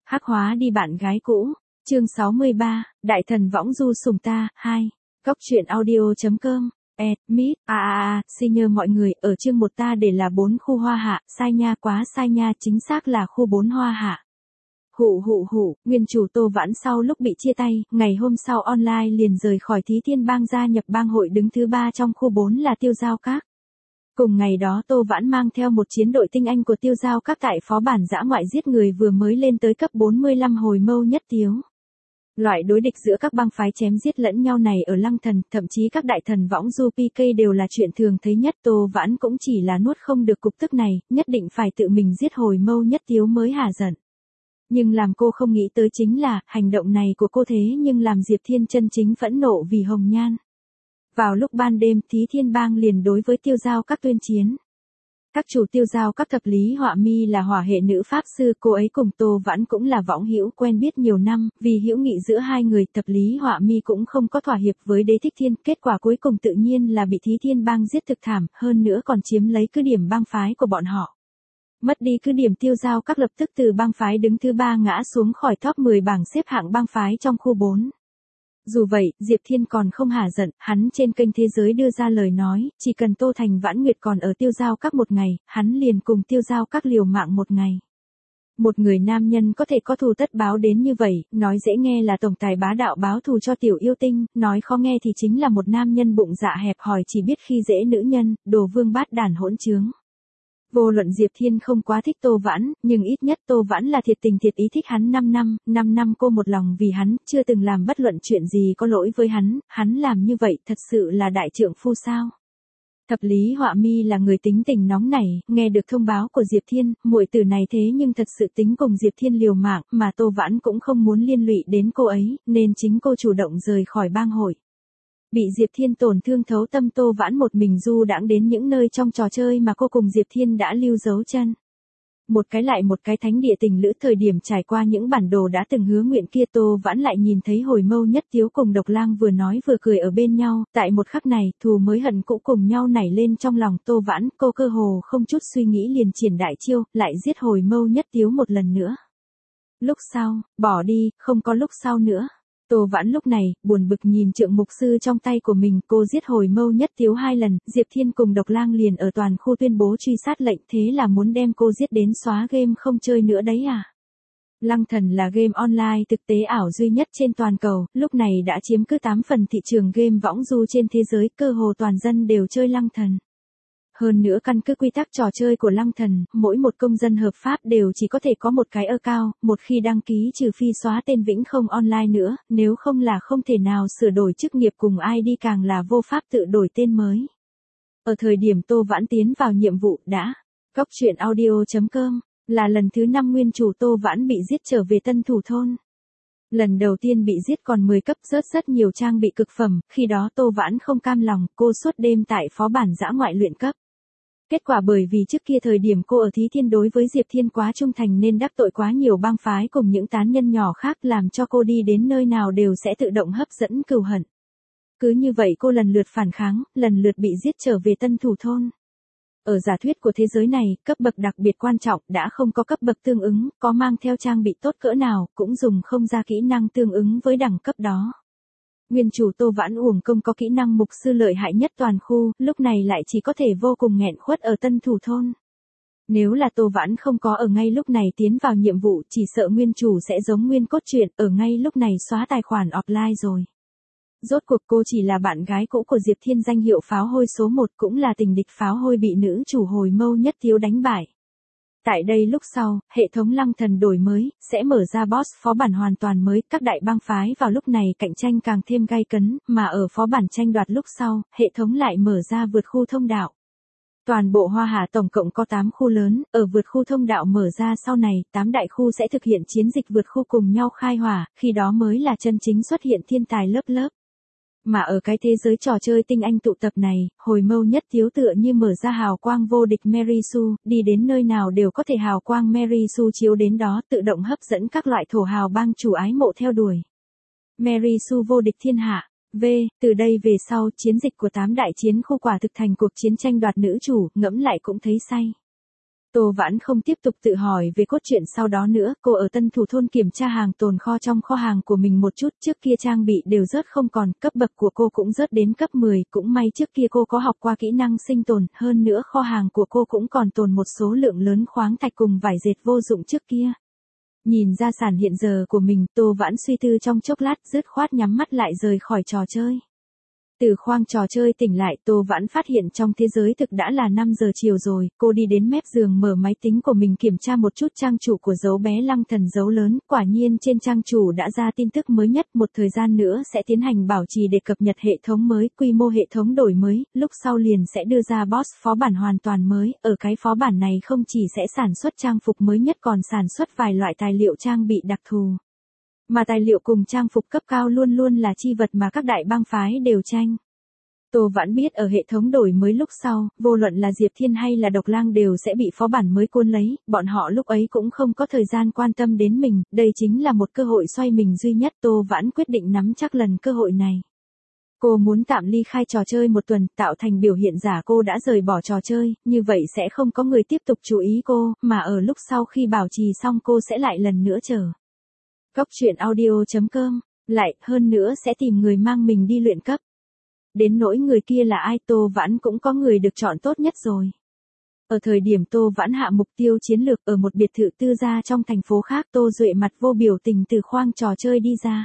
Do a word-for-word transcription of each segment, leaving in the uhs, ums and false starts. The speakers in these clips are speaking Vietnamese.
Hắc hóa đi bạn gái cũ. Chương sáu mươi ba, Đại thần võng du sùng ta, hai. Góc truyện audio.com. Ed, Mít, a a a, xin nhờ mọi người, ở chương một ta để là bốn khu hoa hạ, sai nha quá sai nha, chính xác là khu bốn hoa hạ. Hụ hụ hụ, nguyên chủ Tô Vãn sau lúc bị chia tay, ngày hôm sau online liền rời khỏi Thí Thiên Bang gia nhập bang hội đứng thứ ba trong khu bốn là Tiêu Giao Các. Cùng ngày đó Tô Vãn mang theo một chiến đội tinh anh của Tiêu Giao Các tại phó bản dã ngoại giết người vừa mới lên tới cấp bốn mươi lăm hồi mâu nhất tiếu. Loại đối địch giữa các bang phái chém giết lẫn nhau này ở Lăng Thần, thậm chí các đại thần võng du pê ca đều là chuyện thường thấy nhất. Tô Vãn cũng chỉ là nuốt không được cục tức này, nhất định phải tự mình giết hồi mâu nhất tiếu mới hả giận. Nhưng làm cô không nghĩ tới chính là, hành động này của cô thế nhưng làm Diệp Thiên chân chính phẫn nộ vì Hồng Nhan. Vào lúc ban đêm, Thí Thiên Bang liền đối với Tiêu Giao Các tuyên chiến. Các chủ Tiêu Giao Các thập lý họa mi là hỏa hệ nữ pháp sư, cô ấy cùng Tô Vãn cũng là võng hữu quen biết nhiều năm, vì hữu nghị giữa hai người, thập lý họa mi cũng không có thỏa hiệp với Đế Thích Thiên, kết quả cuối cùng tự nhiên là bị Thí Thiên Bang giết thực thảm, hơn nữa còn chiếm lấy cứ điểm bang phái của bọn họ. Mất đi cứ điểm, Tiêu Giao Các lập tức từ bang phái đứng thứ ba ngã xuống khỏi top mười bảng xếp hạng bang phái trong khu bốn. Dù vậy, Diệp Thiên còn không hả giận, hắn trên kênh Thế Giới đưa ra lời nói, chỉ cần Tô Thành Vãn Nguyệt còn ở Tiêu Giao Các một ngày, hắn liền cùng Tiêu Giao Các liều mạng một ngày. Một người nam nhân có thể có thù tất báo đến như vậy, nói dễ nghe là tổng tài bá đạo báo thù cho tiểu yêu tinh, nói khó nghe thì chính là một nam nhân bụng dạ hẹp hòi chỉ biết khi dễ nữ nhân, đồ vương bát đàn hỗn trướng. Vô luận Diệp Thiên không quá thích Tô Vãn, nhưng ít nhất Tô Vãn là thiệt tình thiệt ý thích hắn năm năm, năm năm cô một lòng vì hắn, chưa từng làm bất luận chuyện gì có lỗi với hắn, hắn làm như vậy thật sự là đại trượng phu sao. Thập lý họa mi là người tính tình nóng nảy, nghe được thông báo của Diệp Thiên, muội tử này thế nhưng thật sự tính cùng Diệp Thiên liều mạng, mà Tô Vãn cũng không muốn liên lụy đến cô ấy, nên chính cô chủ động rời khỏi bang hội. Bị Diệp Thiên tổn thương thấu tâm, Tô Vãn một mình du đãng đến những nơi trong trò chơi mà cô cùng Diệp Thiên đã lưu dấu chân. Một cái lại một cái thánh địa tình lữ, thời điểm trải qua những bản đồ đã từng hứa nguyện kia, Tô Vãn lại nhìn thấy hồi mâu nhất tiếu cùng Độc Lang vừa nói vừa cười ở bên nhau, tại một khắc này, thù mới hận cũ cùng nhau nảy lên trong lòng Tô Vãn, cô cơ hồ không chút suy nghĩ liền triển đại chiêu, lại giết hồi mâu nhất tiếu một lần nữa. Lúc sau, bỏ đi, không có lúc sau nữa. Tô Vãn lúc này, buồn bực nhìn trượng mục sư trong tay của mình, cô giết hồi mâu nhất tiếu hai lần, Diệp Thiên cùng Độc Lang liền ở toàn khu tuyên bố truy sát lệnh, thế là muốn đem cô giết đến xóa game không chơi nữa đấy à. Lăng Thần là game online thực tế ảo duy nhất trên toàn cầu, lúc này đã chiếm cứ tám phần thị trường game võng du trên thế giới, cơ hồ toàn dân đều chơi Lăng Thần. Hơn nữa căn cứ quy tắc trò chơi của Lăng Thần, mỗi một công dân hợp pháp đều chỉ có thể có một cái account, một khi đăng ký trừ phi xóa tên vĩnh không online nữa, nếu không là không thể nào sửa đổi chức nghiệp cùng i đê, càng là vô pháp tự đổi tên mới. Ở thời điểm Tô Vãn tiến vào nhiệm vụ đã, góc truyện audio.com, là lần thứ năm nguyên chủ Tô Vãn bị giết trở về Tân Thủ Thôn. Lần đầu tiên bị giết còn mười cấp, rớt rất nhiều trang bị cực phẩm, khi đó Tô Vãn không cam lòng, cô suốt đêm tại phó bản dã ngoại luyện cấp. Kết quả bởi vì trước kia thời điểm cô ở Thí Thiên đối với Diệp Thiên quá trung thành nên đắc tội quá nhiều bang phái cùng những tán nhân nhỏ khác, làm cho cô đi đến nơi nào đều sẽ tự động hấp dẫn cừu hận. Cứ như vậy cô lần lượt phản kháng, lần lượt bị giết trở về Tân Thủ Thôn. Ở giả thuyết của thế giới này, cấp bậc đặc biệt quan trọng, đã không có cấp bậc tương ứng, có mang theo trang bị tốt cỡ nào, cũng dùng không ra kỹ năng tương ứng với đẳng cấp đó. Nguyên chủ Tô Vãn uổng công có kỹ năng mục sư lợi hại nhất toàn khu, lúc này lại chỉ có thể vô cùng nghẹn khuất ở Tân Thủ Thôn. Nếu là Tô Vãn không có ở ngay lúc này tiến vào nhiệm vụ, chỉ sợ nguyên chủ sẽ giống nguyên cốt truyện, ở ngay lúc này xóa tài khoản offline rồi. Rốt cuộc cô chỉ là bạn gái cũ của Diệp Thiên, danh hiệu pháo hôi số một, cũng là tình địch pháo hôi bị nữ chủ hồi mâu nhất tiếu đánh bại. Tại đây lúc sau, hệ thống Lăng Thần đổi mới, sẽ mở ra boss phó bản hoàn toàn mới, các đại bang phái vào lúc này cạnh tranh càng thêm gay cấn, mà ở phó bản tranh đoạt lúc sau, hệ thống lại mở ra vượt khu thông đạo. Toàn bộ Hoa Hạ tổng cộng có tám khu lớn, ở vượt khu thông đạo mở ra sau này, tám đại khu sẽ thực hiện chiến dịch vượt khu cùng nhau khai hỏa, khi đó mới là chân chính xuất hiện thiên tài lớp lớp. Mà ở cái thế giới trò chơi tinh anh tụ tập này, hồi mâu nhất tiếu tựa như mở ra hào quang vô địch Mary Sue, đi đến nơi nào đều có thể hào quang Mary Sue chiếu đến đó, tự động hấp dẫn các loại thổ hào bang chủ ái mộ theo đuổi. Mary Sue vô địch thiên hạ. V, từ đây về sau, chiến dịch của tám đại chiến khu quả thực thành cuộc chiến tranh đoạt nữ chủ, ngẫm lại cũng thấy say. Tô Vãn không tiếp tục tự hỏi về cốt truyện sau đó nữa, cô ở Tân Thủ Thôn kiểm tra hàng tồn kho trong kho hàng của mình một chút, trước kia trang bị đều rớt không còn, cấp bậc của cô cũng rớt đến cấp mười, cũng may trước kia cô có học qua kỹ năng sinh tồn, hơn nữa kho hàng của cô cũng còn tồn một số lượng lớn khoáng thạch cùng vải dệt vô dụng trước kia. Nhìn gia sản hiện giờ của mình, Tô Vãn suy tư trong chốc lát, dứt khoát nhắm mắt lại rời khỏi trò chơi. Từ khoang trò chơi tỉnh lại, Tô Vãn phát hiện trong thế giới thực đã là năm giờ chiều rồi, cô đi đến mép giường mở máy tính của mình kiểm tra một chút trang chủ của dấu bé Lăng Thần dấu lớn, quả nhiên trên trang chủ đã ra tin tức mới nhất, một thời gian nữa sẽ tiến hành bảo trì để cập nhật hệ thống mới, quy mô hệ thống đổi mới, lúc sau liền sẽ đưa ra boss phó bản hoàn toàn mới, ở cái phó bản này không chỉ sẽ sản xuất trang phục mới nhất còn sản xuất vài loại tài liệu trang bị đặc thù. Mà tài liệu cùng trang phục cấp cao luôn luôn là chi vật mà các đại bang phái đều tranh. Tô Vãn biết ở hệ thống đổi mới lúc sau, vô luận là Diệp Thiên hay là Độc Lang đều sẽ bị phó bản mới cuốn lấy, bọn họ lúc ấy cũng không có thời gian quan tâm đến mình, đây chính là một cơ hội xoay mình duy nhất. Tô Vãn quyết định nắm chắc lần cơ hội này. Cô muốn tạm ly khai trò chơi một tuần, tạo thành biểu hiện giả cô đã rời bỏ trò chơi, như vậy sẽ không có người tiếp tục chú ý cô, mà ở lúc sau khi bảo trì xong cô sẽ lại lần nữa chờ. Cốc truyện audio chấm com, lại, hơn nữa sẽ tìm người mang mình đi luyện cấp. Đến nỗi người kia là ai, Tô Vãn cũng có người được chọn tốt nhất rồi. Ở thời điểm Tô Vãn hạ mục tiêu chiến lược ở một biệt thự tư gia trong thành phố khác, Tô Duệ mặt vô biểu tình từ khoang trò chơi đi ra.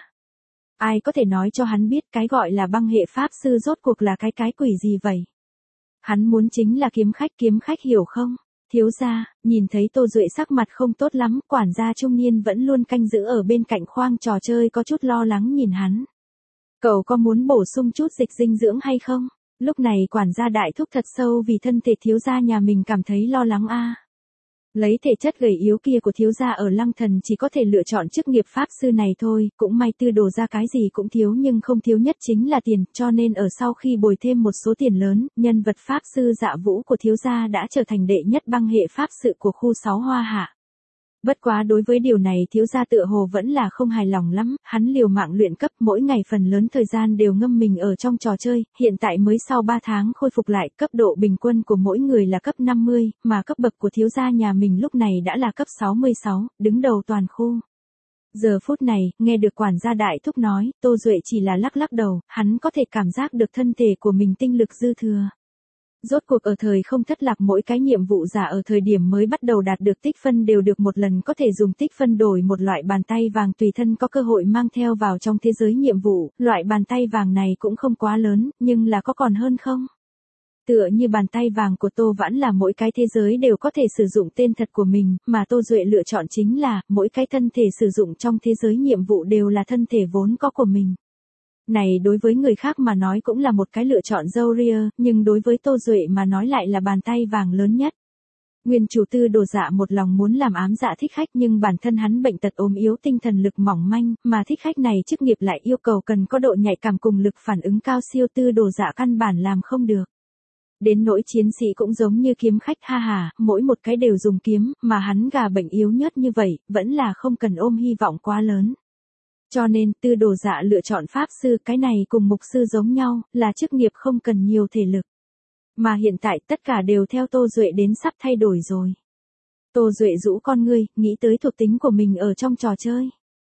Ai có thể nói cho hắn biết cái gọi là băng hệ pháp sư rốt cuộc là cái cái quỷ gì vậy? Hắn muốn chính là kiếm khách, kiếm khách hiểu không? Thiếu gia, nhìn thấy Tô Duệ sắc mặt không tốt lắm, quản gia trung niên vẫn luôn canh giữ ở bên cạnh khoang trò chơi có chút lo lắng nhìn hắn. Cậu có muốn bổ sung chút dịch dinh dưỡng hay không? Lúc này quản gia đại thúc thật sâu vì thân thể thiếu gia nhà mình cảm thấy lo lắng a. Lấy thể chất gầy yếu kia của thiếu gia ở Lăng Thần chỉ có thể lựa chọn chức nghiệp pháp sư này thôi, cũng may Tư Đồ ra cái gì cũng thiếu nhưng không thiếu nhất chính là tiền, cho nên ở sau khi bồi thêm một số tiền lớn, nhân vật pháp sư Dạ Vũ của thiếu gia đã trở thành đệ nhất băng hệ pháp sự của khu sáu Hoa Hạ. Bất quá đối với điều này thiếu gia tựa hồ vẫn là không hài lòng lắm, hắn liều mạng luyện cấp, mỗi ngày phần lớn thời gian đều ngâm mình ở trong trò chơi, hiện tại mới sau ba tháng khôi phục lại, cấp độ bình quân của mỗi người là cấp năm mươi, mà cấp bậc của thiếu gia nhà mình lúc này đã là cấp sáu mươi sáu, đứng đầu toàn khu. Giờ phút này, nghe được quản gia đại thúc nói, Tô Duệ chỉ là lắc lắc đầu, hắn có thể cảm giác được thân thể của mình tinh lực dư thừa. Rốt cuộc ở thời không thất lạc mỗi cái nhiệm vụ giả ở thời điểm mới bắt đầu đạt được tích phân đều được một lần có thể dùng tích phân đổi một loại bàn tay vàng tùy thân có cơ hội mang theo vào trong thế giới nhiệm vụ, loại bàn tay vàng này cũng không quá lớn, nhưng là có còn hơn không? Tựa như bàn tay vàng của Tô Vãn là mỗi cái thế giới đều có thể sử dụng tên thật của mình, mà Tô Duệ lựa chọn chính là, mỗi cái thân thể sử dụng trong thế giới nhiệm vụ đều là thân thể vốn có của mình. Này đối với người khác mà nói cũng là một cái lựa chọn râu ria, nhưng đối với Tô Duệ mà nói lại là bàn tay vàng lớn nhất. Nguyên chủ Tư Đồ Dạ một lòng muốn làm ám dạ thích khách nhưng bản thân hắn bệnh tật ốm yếu tinh thần lực mỏng manh, mà thích khách này chức nghiệp lại yêu cầu cần có độ nhạy cảm cùng lực phản ứng cao siêu, Tư Đồ Dạ căn bản làm không được. Đến nỗi chiến sĩ cũng giống như kiếm khách, ha hà, mỗi một cái đều dùng kiếm, mà hắn gà bệnh yếu nhất như vậy, vẫn là không cần ôm hy vọng quá lớn. Cho nên, Tư Đồ Dạ lựa chọn pháp sư, cái này cùng mục sư giống nhau, là chức nghiệp không cần nhiều thể lực. Mà hiện tại tất cả đều theo Tô Duệ đến sắp thay đổi rồi. Tô Duệ rũ con ngươi, nghĩ tới thuộc tính của mình ở trong trò chơi.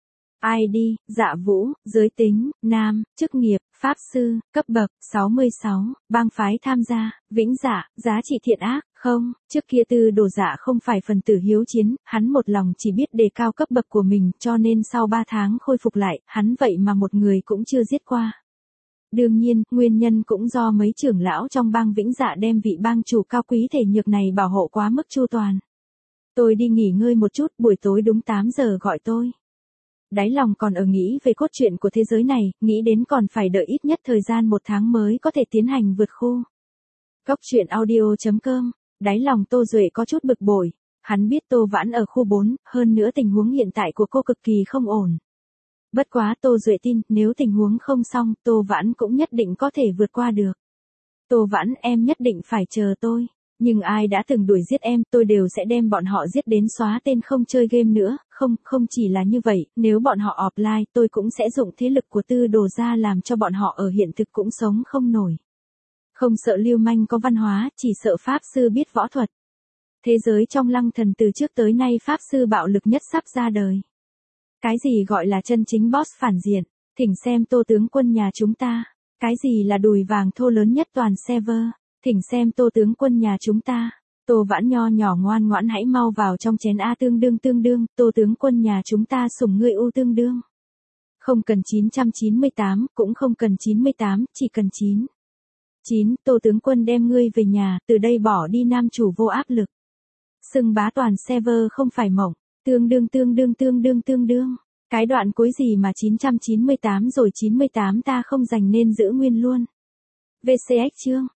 i đê, Dạ Vũ, giới tính, nam, chức nghiệp, pháp sư, cấp bậc, sáu mươi sáu, bang phái tham gia, vĩnh dạ, giá trị thiện ác, không, trước kia Tư Đồ Dạ không phải phần tử hiếu chiến, hắn một lòng chỉ biết đề cao cấp bậc của mình, cho nên sau ba tháng khôi phục lại, hắn vậy mà một người cũng chưa giết qua. Đương nhiên, nguyên nhân cũng do mấy trưởng lão trong bang vĩnh dạ đem vị bang chủ cao quý thể nhược này bảo hộ quá mức chu toàn. Tôi đi nghỉ ngơi một chút, buổi tối đúng tám giờ gọi tôi. Đáy lòng còn ở nghĩ về cốt truyện của thế giới này, nghĩ đến còn phải đợi ít nhất thời gian một tháng mới có thể tiến hành vượt khu. Cốc truyện audio chấm com, đáy lòng Tô Duệ có chút bực bội, hắn biết Tô Vãn ở khu bốn, hơn nữa tình huống hiện tại của cô cực kỳ không ổn. Bất quá Tô Duệ tin, nếu tình huống không xong, Tô Vãn cũng nhất định có thể vượt qua được. Tô Vãn, em nhất định phải chờ tôi. Nhưng ai đã từng đuổi giết em, tôi đều sẽ đem bọn họ giết đến xóa tên không chơi game nữa, không, không chỉ là như vậy, nếu bọn họ offline, tôi cũng sẽ dùng thế lực của Tư Đồ ra làm cho bọn họ ở hiện thực cũng sống không nổi. Không sợ lưu manh có văn hóa, chỉ sợ pháp sư biết võ thuật. Thế giới trong Lăng Thần từ trước tới nay pháp sư bạo lực nhất sắp ra đời. Cái gì gọi là chân chính boss phản diện? Thỉnh xem Tô tướng quân nhà chúng ta. Cái gì là đùi vàng thô lớn nhất toàn server? Thỉnh xem Tô tướng quân nhà chúng ta. Tô Vãn Nho nhỏ ngoan ngoãn hãy mau vào trong chén A tương đương tương đương, Tô tướng quân nhà chúng ta sủng ngươi u tương đương. Không cần chín trăm chín mươi tám, cũng không cần chín mươi tám, chỉ cần chín. chín, Tô tướng quân đem ngươi về nhà, từ đây bỏ đi nam chủ vô áp lực. Xưng bá toàn server không phải mộng, tương đương tương đương tương đương tương đương. Cái đoạn cuối gì mà chín trăm chín mươi tám rồi chín mươi tám ta không dành nên giữ nguyên luôn. vê xê ích chương